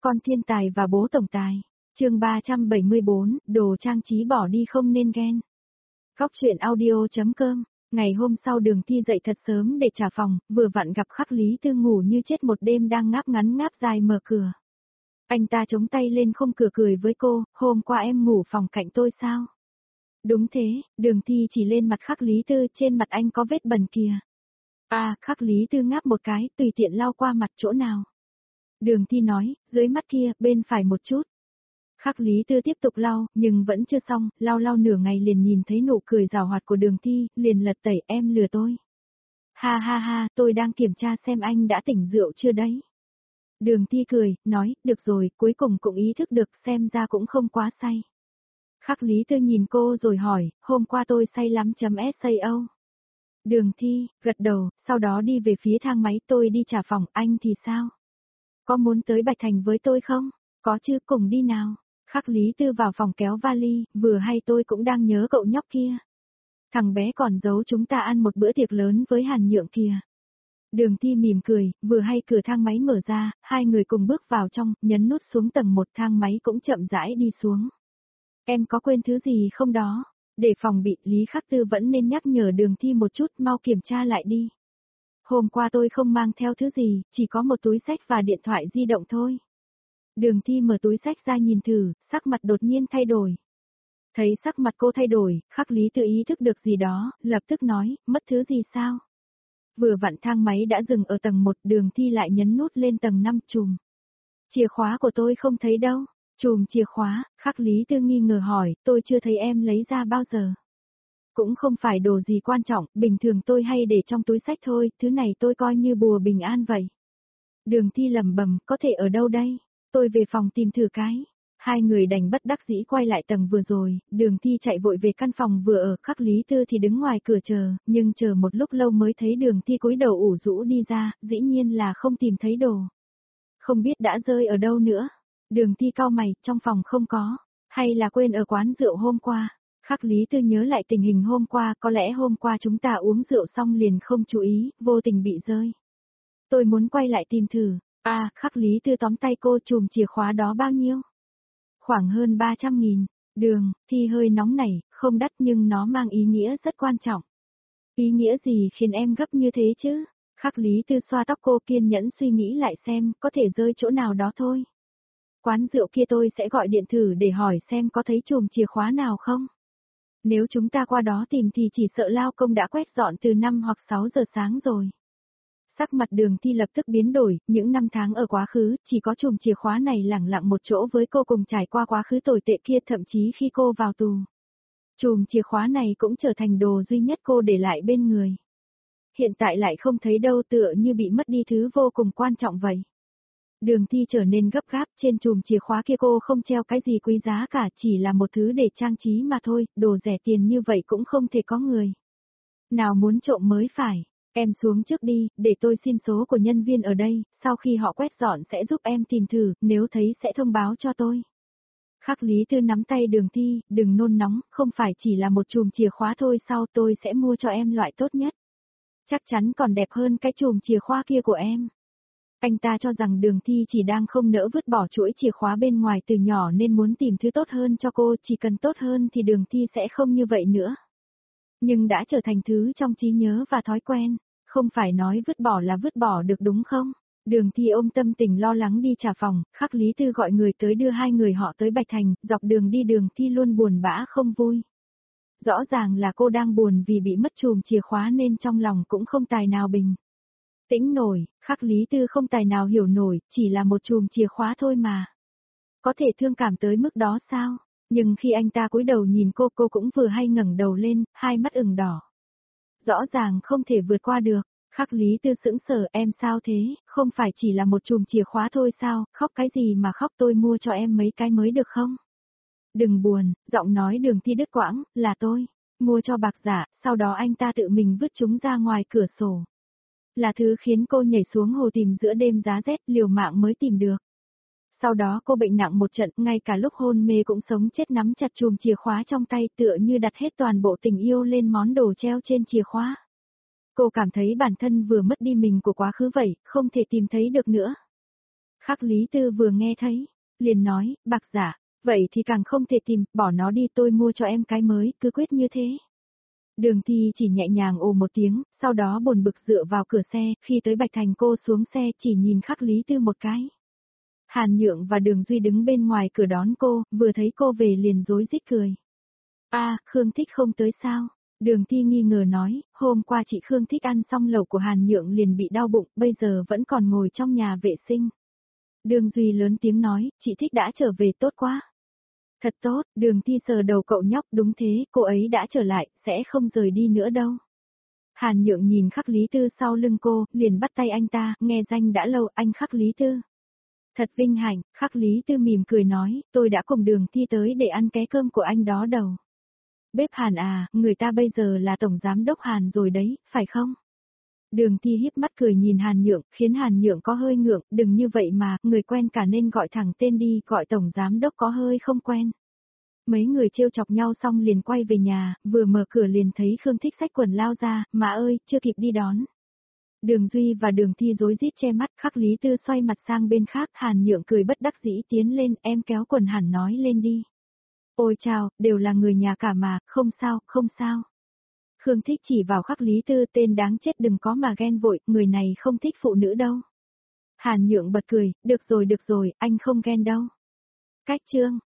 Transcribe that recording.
Con thiên tài và bố tổng tài. Chương 374, đồ trang trí bỏ đi không nên ghen. Góc truyện audio.com. Ngày hôm sau Đường Thi dậy thật sớm để trả phòng, vừa vặn gặp Khắc Lý Tư ngủ như chết một đêm đang ngáp ngắn ngáp dài mở cửa. Anh ta chống tay lên khung cửa cười với cô, hôm qua em ngủ phòng cạnh tôi sao? Đúng thế, Đường Thi chỉ lên mặt Khắc Lý Tư, trên mặt anh có vết bẩn kìa. À, Khắc Lý Tư ngáp một cái, tùy tiện lau qua mặt chỗ nào. Đường Thi nói, dưới mắt kia, bên phải một chút. Khắc Lý Tư tiếp tục lau, nhưng vẫn chưa xong, lau nửa ngày liền nhìn thấy nụ cười giảo hoạt của Đường Thi, liền lật tẩy, em lừa tôi. Ha ha ha, tôi đang kiểm tra xem anh đã tỉnh rượu chưa đấy. Đường Thi cười, nói, được rồi, cuối cùng cũng ý thức được, xem ra cũng không quá say. Khắc Lý Tư nhìn cô rồi hỏi, hôm qua tôi say lắm.sao? Đường Thi, gật đầu, sau đó đi về phía thang máy, tôi đi trả phòng, anh thì sao? Có muốn tới Bạch Thành với tôi không? Có chứ, cùng đi nào. Khắc Lý Tư vào phòng kéo vali, vừa hay tôi cũng đang nhớ cậu nhóc kia. Thằng bé còn giấu chúng ta ăn một bữa tiệc lớn với Hàn Nhượng kìa. Đường Thi mỉm cười, vừa hay cửa thang máy mở ra, hai người cùng bước vào trong, nhấn nút xuống tầng 1, thang máy cũng chậm rãi đi xuống. Em có quên thứ gì không đó? Để phòng bị, Lý Khắc Tư vẫn nên nhắc nhở Đường Thi một chút, mau kiểm tra lại đi. Hôm qua tôi không mang theo thứ gì, chỉ có một túi xách và điện thoại di động thôi. Đường Thi mở túi xách ra nhìn thử, sắc mặt đột nhiên thay đổi. Thấy sắc mặt cô thay đổi, Khắc Lý Tư ý thức được gì đó, lập tức nói, mất thứ gì sao? Vừa vặn thang máy đã dừng ở tầng 1, Đường Thi lại nhấn nút lên tầng 5 chùm. Chìa khóa của tôi không thấy đâu. Chùm chìa khóa, Khắc Lý Tư nghi ngờ hỏi, tôi chưa thấy em lấy ra bao giờ. Cũng không phải đồ gì quan trọng, bình thường tôi hay để trong túi xách thôi, thứ này tôi coi như bùa bình an vậy. Đường Thi lẩm bẩm, có thể ở đâu đây? Tôi về phòng tìm thử cái. Hai người đành bất đắc dĩ quay lại tầng vừa rồi, Đường Thi chạy vội về căn phòng vừa ở, Khắc Lý Tư thì đứng ngoài cửa chờ, nhưng chờ một lúc lâu mới thấy Đường Thi cúi đầu ủ rũ đi ra, dĩ nhiên là không tìm thấy đồ. Không biết đã rơi ở đâu nữa. Đường Thi cau mày, trong phòng không có, hay là quên ở quán rượu hôm qua. Khắc Lý Tư nhớ lại tình hình hôm qua, có lẽ hôm qua chúng ta uống rượu xong liền không chú ý, vô tình bị rơi. Tôi muốn quay lại tìm thử. À, Khắc Lý Tư tóm tay cô, chùm chìa khóa đó bao nhiêu? Khoảng hơn 300.000. Đường Thi hơi nóng nảy, không đắt nhưng nó mang ý nghĩa rất quan trọng. Ý nghĩa gì khiến em gấp như thế chứ? Khắc Lý Tư xoa tóc cô, kiên nhẫn suy nghĩ lại xem, có thể rơi chỗ nào đó thôi. Quán rượu kia tôi sẽ gọi điện thử để hỏi xem có thấy chùm chìa khóa nào không. Nếu chúng ta qua đó tìm thì chỉ sợ lao công đã quét dọn từ 5 hoặc 6 giờ sáng rồi. Sắc mặt Đường Thi lập tức biến đổi, những năm tháng ở quá khứ, chỉ có chùm chìa khóa này lẳng lặng một chỗ với cô cùng trải qua quá khứ tồi tệ kia, thậm chí khi cô vào tù. Chùm chìa khóa này cũng trở thành đồ duy nhất cô để lại bên người. Hiện tại lại không thấy đâu, tựa như bị mất đi thứ vô cùng quan trọng vậy. Đường Thi trở nên gấp gáp, trên chùm chìa khóa kia cô không treo cái gì quý giá cả, chỉ là một thứ để trang trí mà thôi, đồ rẻ tiền như vậy cũng không thể có người nào muốn trộm mới phải. Em xuống trước đi, để tôi xin số của nhân viên ở đây, sau khi họ quét dọn sẽ giúp em tìm thử, nếu thấy sẽ thông báo cho tôi. Khắc Lý Tư nắm tay Đường Thi, đừng nôn nóng, không phải chỉ là một chùm chìa khóa thôi sao, tôi sẽ mua cho em loại tốt nhất. Chắc chắn còn đẹp hơn cái chùm chìa khóa kia của em. Anh ta cho rằng Đường Thi chỉ đang không nỡ vứt bỏ chuỗi chìa khóa bên ngoài từ nhỏ nên muốn tìm thứ tốt hơn cho cô, chỉ cần tốt hơn thì Đường Thi sẽ không như vậy nữa. Nhưng đã trở thành thứ trong trí nhớ và thói quen, không phải nói vứt bỏ là vứt bỏ được đúng không? Đường Thi ôm tâm tình lo lắng đi trả phòng, Khắc Lý Tư gọi người tới đưa hai người họ tới Bạch Thành, dọc đường đi Đường Thi luôn buồn bã không vui. Rõ ràng là cô đang buồn vì bị mất chùm chìa khóa nên trong lòng cũng không tài nào bình tĩnh nổi, Khắc Lý Tư không tài nào hiểu nổi, chỉ là một chùm chìa khóa thôi mà. Có thể thương cảm tới mức đó sao? Nhưng khi anh ta cúi đầu nhìn cô cũng vừa hay ngẩng đầu lên, hai mắt ửng đỏ. Rõ ràng không thể vượt qua được. Khắc Lý Tư sững sờ, em sao thế, không phải chỉ là một chùm chìa khóa thôi sao, khóc cái gì mà khóc, tôi mua cho em mấy cái mới được không? Đừng buồn, giọng nói Đường Thi đứt quãng, là tôi mua cho bạc giả, sau đó anh ta tự mình vứt chúng ra ngoài cửa sổ. Là thứ khiến cô nhảy xuống hồ tìm giữa đêm giá rét, liều mạng mới tìm được. Sau đó cô bệnh nặng một trận, ngay cả lúc hôn mê cũng sống chết nắm chặt chùm chìa khóa trong tay, tựa như đặt hết toàn bộ tình yêu lên món đồ treo trên chìa khóa. Cô cảm thấy bản thân vừa mất đi mình của quá khứ vậy, không thể tìm thấy được nữa. Khắc Lý Tư vừa nghe thấy, liền nói, bạc giả, vậy thì càng không thể tìm, bỏ nó đi tôi mua cho em cái mới, cứ quyết như thế. Đường Thi chỉ nhẹ nhàng ồ một tiếng, sau đó buồn bực dựa vào cửa xe, khi tới Bạch Thành cô xuống xe chỉ nhìn Khắc Lý Tư một cái. Hàn Nhượng và Đường Duy đứng bên ngoài cửa đón cô, vừa thấy cô về liền rối rít cười. Khương Thích không tới sao? Đường Thi nghi ngờ nói, hôm qua chị Khương Thích ăn xong lẩu của Hàn Nhượng liền bị đau bụng, bây giờ vẫn còn ngồi trong nhà vệ sinh. Đường Duy lớn tiếng nói, chị Thích đã trở về tốt quá. Thật tốt, Đường Thi sờ đầu cậu nhóc, đúng thế, cô ấy đã trở lại, sẽ không rời đi nữa đâu. Hàn Nhượng nhìn Khắc Lý Tư sau lưng cô, liền bắt tay anh ta, nghe danh đã lâu, anh Khắc Lý Tư. Thật vinh hạnh, Khắc Lý Tư mỉm cười nói, tôi đã cùng Đường Thi tới để ăn ké cơm của anh đó đầu. Bếp Hàn à, người ta bây giờ là Tổng Giám Đốc Hàn rồi đấy, phải không? Đường Thi híp mắt cười nhìn Hàn Nhượng, khiến Hàn Nhượng có hơi ngượng, đừng như vậy mà, người quen cả nên gọi thẳng tên đi, gọi Tổng Giám Đốc có hơi không quen. Mấy người trêu chọc nhau xong liền quay về nhà, vừa mở cửa liền thấy Khương Thích xách quần lao ra, mà ơi, chưa kịp đi đón. Đường Duy và Đường Thi rối rít che mắt, Khắc Lý Tư xoay mặt sang bên khác, Hàn Nhượng cười bất đắc dĩ tiến lên, em kéo quần Hàn nói lên đi. Ôi chào, đều là người nhà cả mà, không sao, không sao. Khương Thích chỉ vào Khắc Lý Tư, tên đáng chết, đừng có mà ghen vội, người này không thích phụ nữ đâu. Hàn Nhượng bật cười, được rồi, anh không ghen đâu. Cách chương.